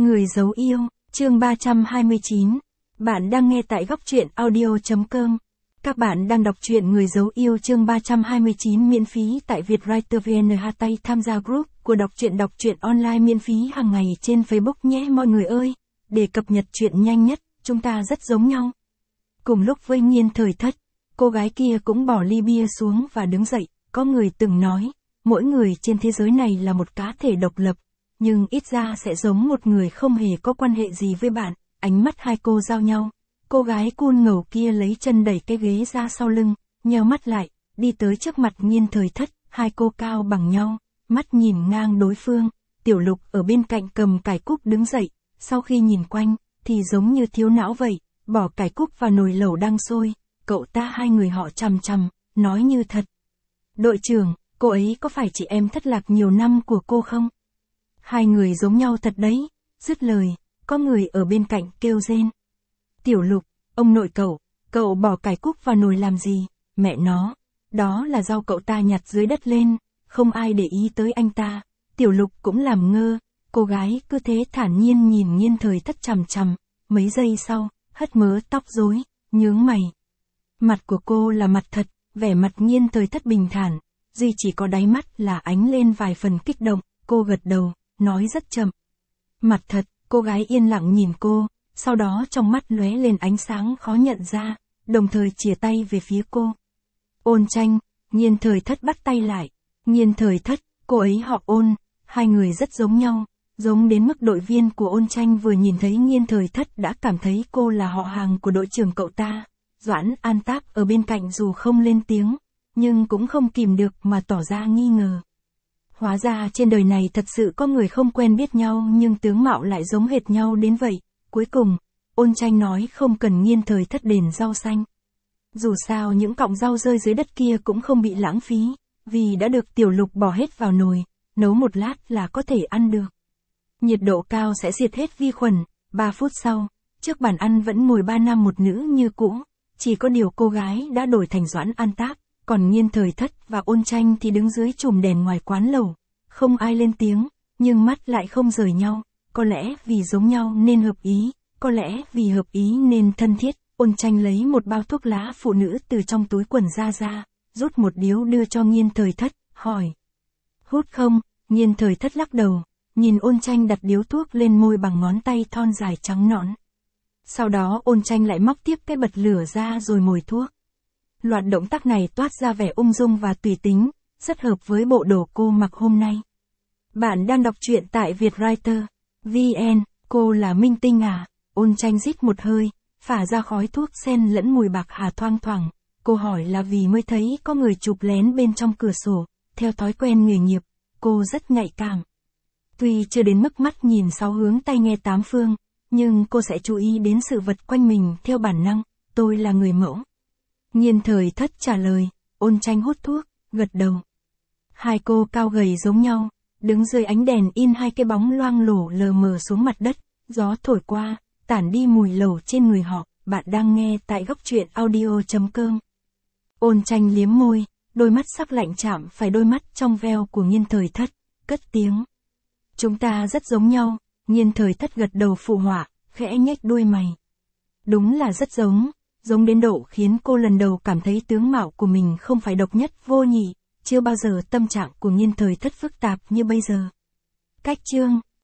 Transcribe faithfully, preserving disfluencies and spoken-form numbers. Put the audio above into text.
Người giấu yêu, chương ba trăm hai mươi chín. Bạn đang nghe tại góc truyện audio chấm com. Các bạn đang đọc truyện Người giấu yêu chương ba trăm hai mươi chín miễn phí tại Vietwriter vê en. Hashtag tham gia group của đọc truyện đọc truyện online miễn phí hàng ngày trên Facebook nhé mọi người ơi. Để cập nhật truyện nhanh nhất, chúng ta rất giống nhau. Cùng lúc với Nhiên Thời Thất, cô gái kia cũng bỏ ly bia xuống và đứng dậy. Có người từng nói, mỗi người trên thế giới này là một cá thể độc lập, nhưng ít ra sẽ giống một người không hề có quan hệ gì với bạn. Ánh mắt hai cô giao nhau. Cô gái cool ngầu kia lấy chân đẩy cái ghế ra sau lưng, nheo mắt lại, đi tới trước mặt Nhiên Thời Thất. Hai cô cao bằng nhau, mắt nhìn ngang đối phương. Tiểu Lục ở bên cạnh cầm cải cúc đứng dậy, sau khi nhìn quanh, thì giống như thiếu não vậy, bỏ cải cúc vào nồi lẩu đang sôi. Cậu ta hai người họ chằm chằm, nói như thật. Đội trưởng, cô ấy có phải chị em thất lạc nhiều năm của cô không? Hai người giống nhau thật đấy. Dứt lời, có người ở bên cạnh kêu rên. Tiểu Lục, ông nội cậu, cậu bỏ cải cúc vào nồi làm gì? Mẹ nó, đó là rau cậu ta nhặt dưới đất lên, không ai để ý tới anh ta. Tiểu Lục cũng làm ngơ, cô gái cứ thế thản nhiên nhìn Nhiên Thời Thất chằm chằm, mấy giây sau, hất mớ tóc rối, nhướng mày. Mặt của cô là mặt thật, vẻ mặt Nhiên Thời Thất bình thản, duy chỉ có đáy mắt là ánh lên vài phần kích động. Cô gật đầu, nói rất chậm. Mặt thật, cô gái yên lặng nhìn cô, sau đó trong mắt lóe lên ánh sáng khó nhận ra, đồng thời chìa tay về phía cô. Ôn Tranh, Nhiên Thời Thất bắt tay lại. Nhiên Thời Thất, cô ấy họ Ôn, hai người rất giống nhau, giống đến mức đội viên của Ôn Tranh vừa nhìn thấy Nhiên Thời Thất đã cảm thấy cô là họ hàng của đội trưởng cậu ta. Doãn An Táp ở bên cạnh dù không lên tiếng, nhưng cũng không kìm được mà tỏ ra nghi ngờ. Hóa ra trên đời này thật sự có người không quen biết nhau nhưng tướng mạo lại giống hệt nhau đến vậy. Cuối cùng, Ôn Tranh nói không cần Nhiên Thời Thất đền rau xanh. Dù sao những cọng rau rơi dưới đất kia cũng không bị lãng phí, vì đã được Tiểu Lục bỏ hết vào nồi, nấu một lát là có thể ăn được. Nhiệt độ cao sẽ diệt hết vi khuẩn. Ba phút sau, trước bàn ăn vẫn ngồi ba nam một nữ như cũ, chỉ có điều cô gái đã đổi thành Doãn An Táp. Còn Nhiên Thời Thất và Ôn Tranh thì đứng dưới chùm đèn ngoài quán lẩu, không ai lên tiếng, nhưng mắt lại không rời nhau, có lẽ vì giống nhau nên hợp ý, có lẽ vì hợp ý nên thân thiết. Ôn Tranh lấy một bao thuốc lá phụ nữ từ trong túi quần ra ra, rút một điếu đưa cho Nhiên Thời Thất, hỏi. Hút không? Nhiên Thời Thất lắc đầu, nhìn Ôn Tranh đặt điếu thuốc lên môi bằng ngón tay thon dài trắng nõn. Sau đó Ôn Tranh lại móc tiếp cái bật lửa ra rồi mồi thuốc. Loạt động tác này toát ra vẻ ung dung và tùy tính, rất hợp với bộ đồ cô mặc hôm nay. Bạn đang đọc truyện tại Vietwriter vê en, cô là minh tinh à? Ôn Tranh rít một hơi, phả ra khói thuốc xen lẫn mùi bạc hà thoang thoảng. Cô hỏi là vì mới thấy có người chụp lén bên trong cửa sổ, theo thói quen nghề nghiệp, cô rất nhạy cảm. Tuy chưa đến mức mắt nhìn sáu hướng tay nghe tám phương, nhưng cô sẽ chú ý đến sự vật quanh mình theo bản năng. Tôi là người mẫu. Nhiên Thời Thất trả lời. Ôn Tranh hút thuốc, gật đầu. Hai cô cao gầy giống nhau, đứng dưới ánh đèn in hai cái bóng loang lổ lờ mờ xuống mặt đất, gió thổi qua, tản đi mùi lẩu trên người họ. Bạn đang nghe tại góc truyện audio chấm com. Ôn Tranh liếm môi, đôi mắt sắc lạnh chạm phải đôi mắt trong veo của Nhiên Thời Thất, cất tiếng. Chúng ta rất giống nhau. Nhiên Thời Thất gật đầu phụ họa, khẽ nhếch đuôi mày. Đúng là rất giống. Giống đến độ khiến cô lần đầu cảm thấy tướng mạo của mình không phải độc nhất vô nhị, chưa bao giờ tâm trạng của Nhiên Thời Thất phức tạp như bây giờ. Cách chương